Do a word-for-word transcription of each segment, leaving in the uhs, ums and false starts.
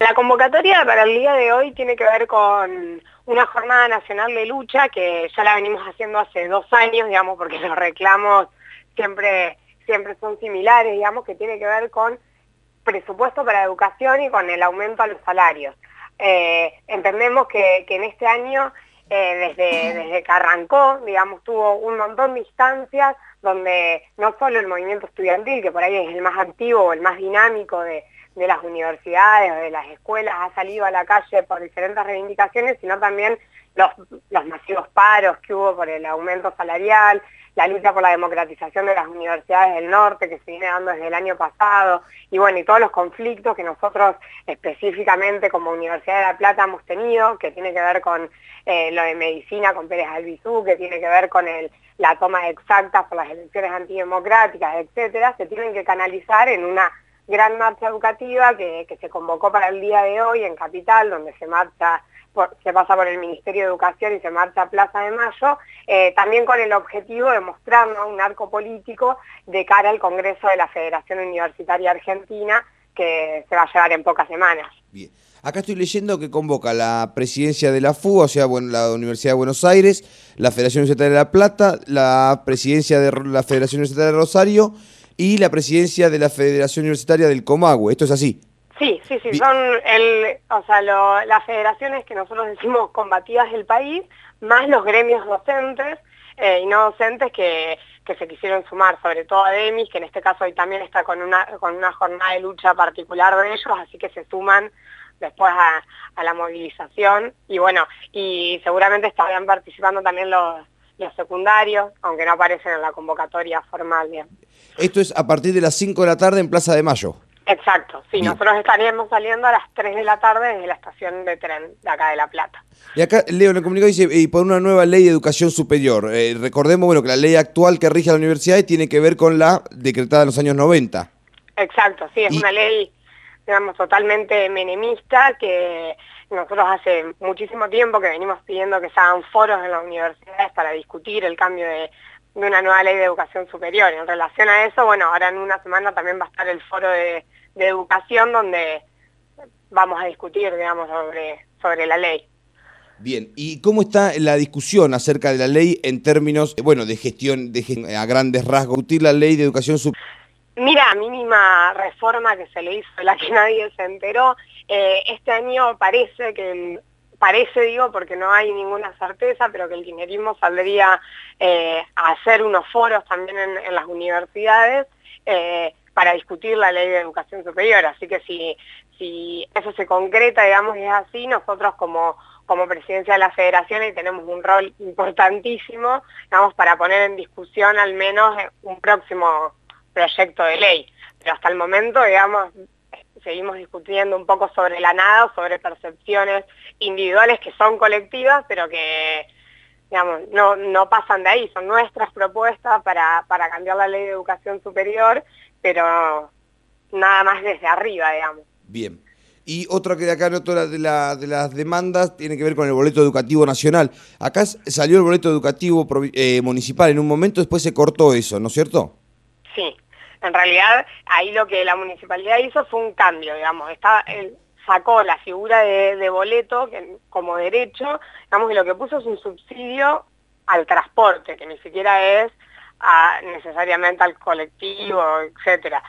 La convocatoria para el día de hoy tiene que ver con una jornada nacional de lucha que ya la venimos haciendo hace dos años, digamos, porque los reclamos siempre, siempre son similares, digamos, que tiene que ver con presupuesto para educación y con el aumento a los salarios. Eh, entendemos que, que en este año, eh, desde, desde que arrancó, digamos, tuvo un montón de instancias donde no solo el movimiento estudiantil, que por ahí es el más activo o el más dinámico de, de las universidades o de las escuelas, ha salido a la calle por diferentes reivindicaciones, sino también los, los masivos paros que hubo por el aumento salarial, la lucha por la democratización de las universidades del norte que se viene dando desde el año pasado, y bueno, y todos los conflictos que nosotros específicamente como Universidad de La Plata hemos tenido, que tiene que ver con eh, lo de medicina con Pérez Albizu, que tiene que ver con el, la toma exacta por las elecciones antidemocráticas, etcétera, se tienen que canalizar en una gran marcha educativa que, que se convocó para el día de hoy en Capital, donde se marcha, por, se pasa por el Ministerio de Educación y se marcha a Plaza de Mayo, eh, también con el objetivo de mostrar, ¿no?, un arco político de cara al Congreso de la Federación Universitaria Argentina, que se va a llevar en pocas semanas. Bien. Acá estoy leyendo que convoca la presidencia de la F U, o sea, bueno, la Universidad de Buenos Aires, la Federación Universitaria de La Plata, la presidencia de la Federación Universitaria de Rosario y la presidencia de la Federación Universitaria del Comahue. ¿Esto es así? Sí, sí, sí, son el, o sea, lo, las federaciones que nosotros decimos combatidas del país, más los gremios docentes eh, y no docentes que, que se quisieron sumar, sobre todo a DEMIS, que en este caso hoy también está con una, con una jornada de lucha particular de ellos, así que se suman después a, a la movilización, y bueno, y seguramente estarán participando también los, los secundarios, aunque no aparecen en la convocatoria formal. Bien. Esto es a partir de las cinco de la tarde en Plaza de Mayo. Exacto, sí, Bien. Nosotros estaríamos saliendo a las tres de la tarde desde la estación de tren de acá de La Plata. Y acá Leo en el comunicado dice, y por una nueva ley de educación superior. Eh, recordemos, bueno, que la ley actual que rige a la universidad tiene que ver con la decretada en los años noventa. Exacto, sí, es y... una ley, digamos, totalmente menemista, que nosotros hace muchísimo tiempo que venimos pidiendo que se hagan foros en las universidades para discutir el cambio de, de una nueva ley de educación superior. Y en relación a eso, bueno, ahora en una semana también va a estar el foro de, de educación donde vamos a discutir, digamos, sobre, sobre la ley. Bien, ¿y cómo está la discusión acerca de la ley en términos, bueno, de gestión, de gestión a grandes rasgos, discutir la ley de educación superior? Mira, mínima reforma que se le hizo, de la que nadie se enteró, eh, este año parece que, parece digo porque no hay ninguna certeza, pero que el kirchnerismo saldría eh, a hacer unos foros también en, en las universidades eh, para discutir la ley de educación superior, así que si, si eso se concreta, digamos, y es así, nosotros como, como presidencia de la federación y tenemos un rol importantísimo, digamos, para poner en discusión al menos un próximo proyecto de ley, pero hasta el momento, digamos, seguimos discutiendo un poco sobre la nada, sobre percepciones individuales que son colectivas, pero que, digamos, no, no pasan de ahí, son nuestras propuestas para, para cambiar la ley de educación superior, pero nada más desde arriba, digamos. Bien. Y otra que acá noto de, la, de las demandas tiene que ver con el boleto educativo nacional. Acá salió el boleto educativo eh, municipal en un momento, después se cortó eso, ¿no es cierto? Sí, en realidad ahí lo que la municipalidad hizo fue un cambio, digamos, estaba, él sacó la figura de, de boleto que, como derecho, digamos, y lo que puso es un subsidio al transporte, que ni siquiera es a, necesariamente al colectivo, etcétera.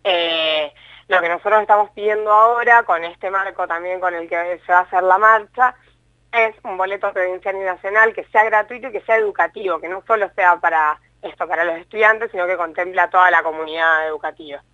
Eh, lo que nosotros estamos pidiendo ahora, con este marco también con el que se va a hacer la marcha, es un boleto provincial y nacional que sea gratuito y que sea educativo, que no solo sea para esto para los estudiantes, sino que contempla a toda la comunidad educativa.